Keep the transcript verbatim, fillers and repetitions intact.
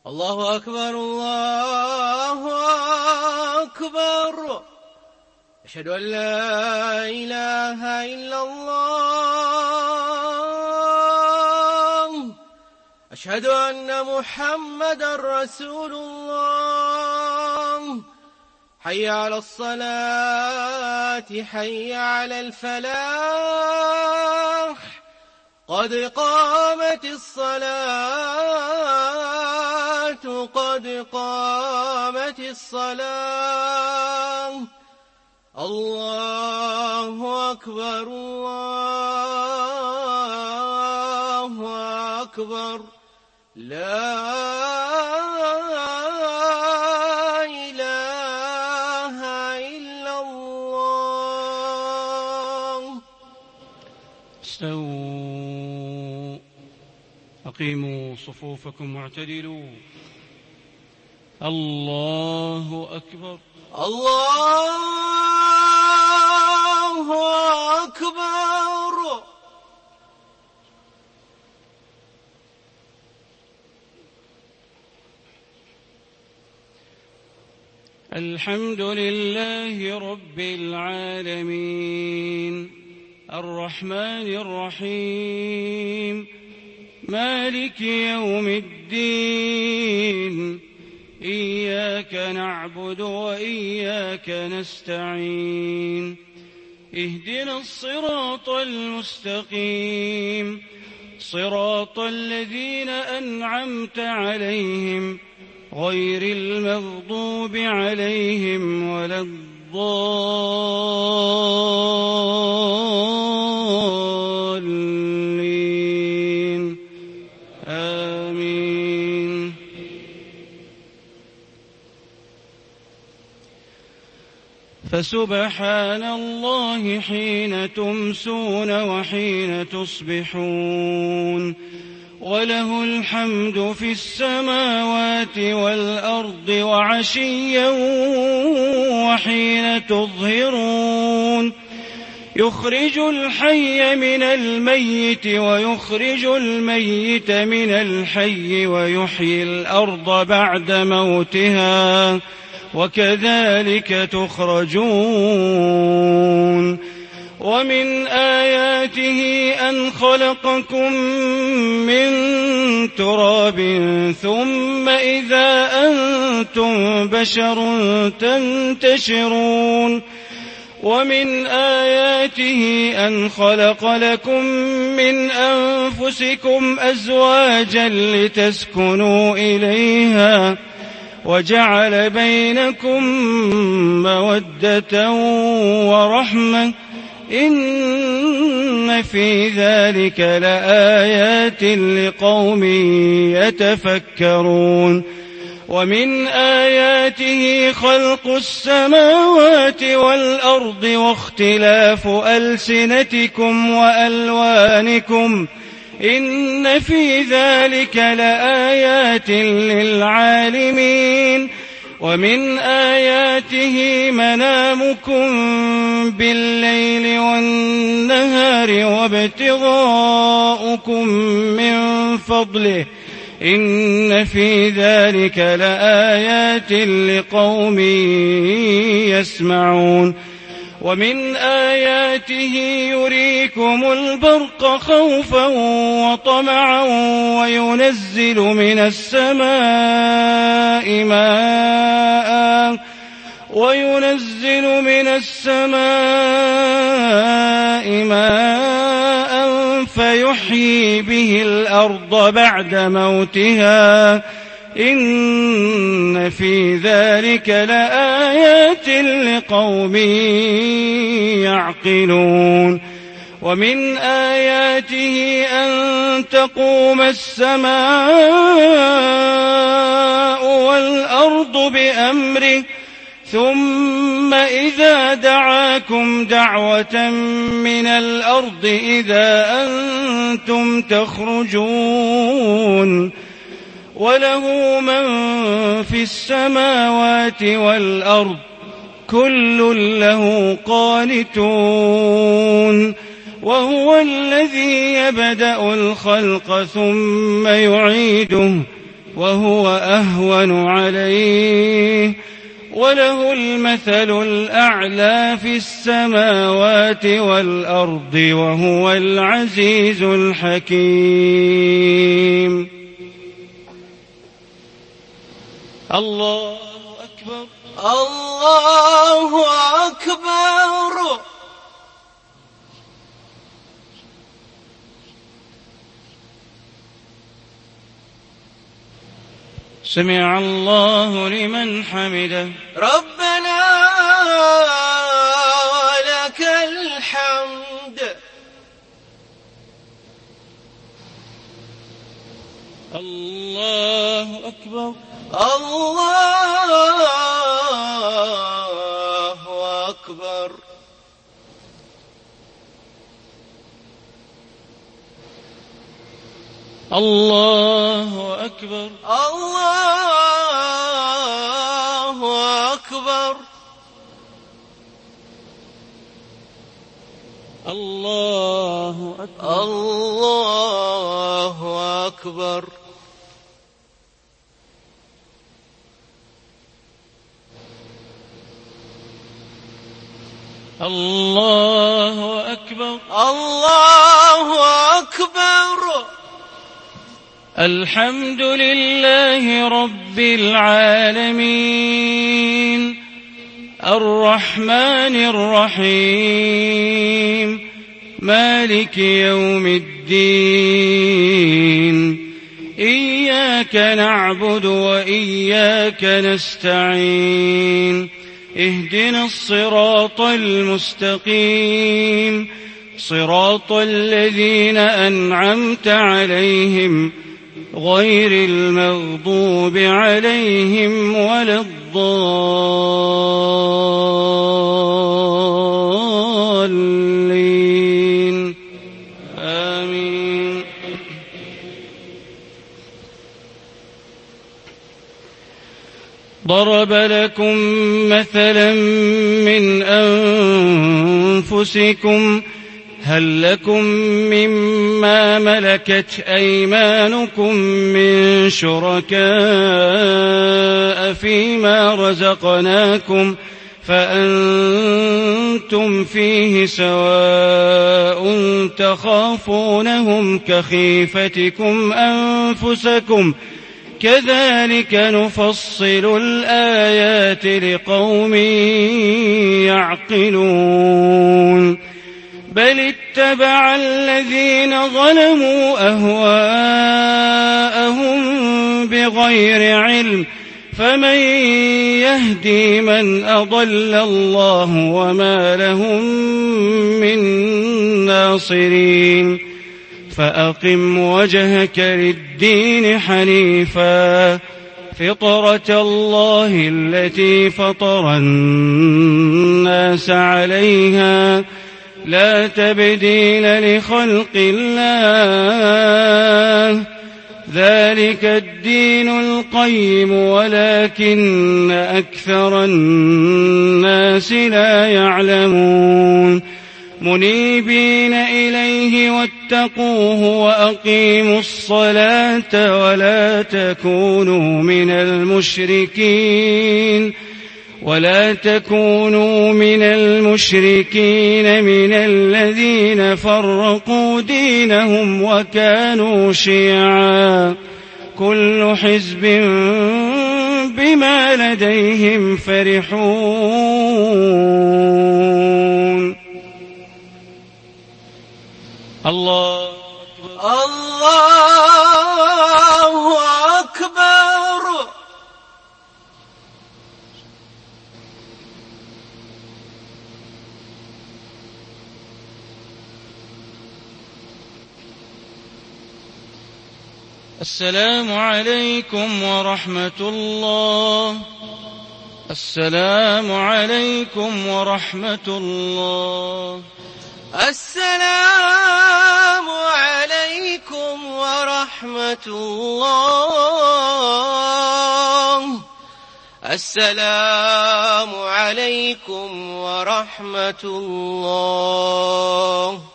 الله أكبر الله أكبر. أشهد أن لا إله إلا الله. أشهد أن محمدا رسول الله. حي على الصلاة حي على الفلاح. قد قامت الصلاة قد قامت الصلاة. الله أكبر الله أكبر. لا إله إلا الله. استووا، أقيموا صفوفكم واعتدلوا. الله أكبر الله أكبر. الحمد لله رب العالمين، الرحمن الرحيم، مالك يوم الدين، إياك نعبد وإياك نستعين، اهدنا الصراط المستقيم، صراط الذين أنعمت عليهم غير المغضوب عليهم ولا الضالين، آمين. فسبحان الله حين تمسون وحين تصبحون، وله الحمد في السماوات والأرض وعشيا وحين تظهرون، يخرج الحي من الميت ويخرج الميت من الحي ويحيي الأرض بعد موتها، وكذلك تخرجون. ومن آياته أن خلقكم من تراب ثم إذا أنتم بشر تنتشرون. ومن آياته أن خلق لكم من أنفسكم أزواجا لتسكنوا إليها، وجعل بينكم مودة ورحمة، إن في ذلك لآيات لقوم يتفكرون. ومن آياته خلق السماوات والأرض واختلاف ألسنتكم وألوانكم، إن في ذلك لآيات للعالمين. ومن آياته منامكم بالليل والنهار وابتغاؤكم من فضله، إن في ذلك لآيات لقوم يسمعون. ومن آياته يريكم البرق خوفا وطمعا وينزل من السماء ماء وينزل من السماء ماء فيحيي به الأرض بعد موتها، إن في ذلك لآيات لقوم يعقلون. ومن آياته أن تقوم السماء والأرض بأمره، ثم إذا دعاكم دعوة من الأرض إذا أنتم تخرجون. وله من في السماوات والأرض كل له قانتون. وهو الذي يبدأ الخلق ثم يعيده وهو أهون عليه وله المثل الأعلى في السماوات والأرض وهو العزيز الحكيم. الله أكبر. الله أكبر. سمع الله لمن حمده. ربنا ولك الحمد. الله أكبر. الله أكبر. الله أكبر. الله أكبر. الله أكبر. الله أكبر. الله أكبر. الله أكبر. الحمد لله رب العالمين الرحمن الرحيم مالك يوم الدين إياك نعبد وإياك نستعين اهدنا الصراط المستقيم صراط الذين أنعمت عليهم غير المغضوب عليهم ولا الضالين آمين. ضرب لكم مثلا من أنفسكم هل لكم مما ملكت أيمانكم من شركاء فيما رزقناكم فأنتم فيه سواء تخافونهم كخيفتكم أنفسكم كذلك نفصل الآيات لقوم يعقلون. بل اتبع الذين ظلموا أهواءهم بغير علم فمن يهدي من أضل الله وما لهم من ناصرين. فأقم وجهك للدين حنيفا فطرة الله التي فطر الناس عليها لا تبديل لخلق الله ذلك الدين القيم ولكن أكثر الناس لا يعلمون. منيبين إليه واتقوه وأقيموا الصلاة ولا تكونوا من المشركين ولا تكونوا من المشركين من الذين فرقوا دينهم وكانوا شيعا كل حزب بما لديهم فرحون. الله أكبر. الله أكبر. السلام عليكم ورحمة الله. السلام عليكم ورحمة الله. السلام عليكم ورحمة الله. السلام عليكم ورحمة الله.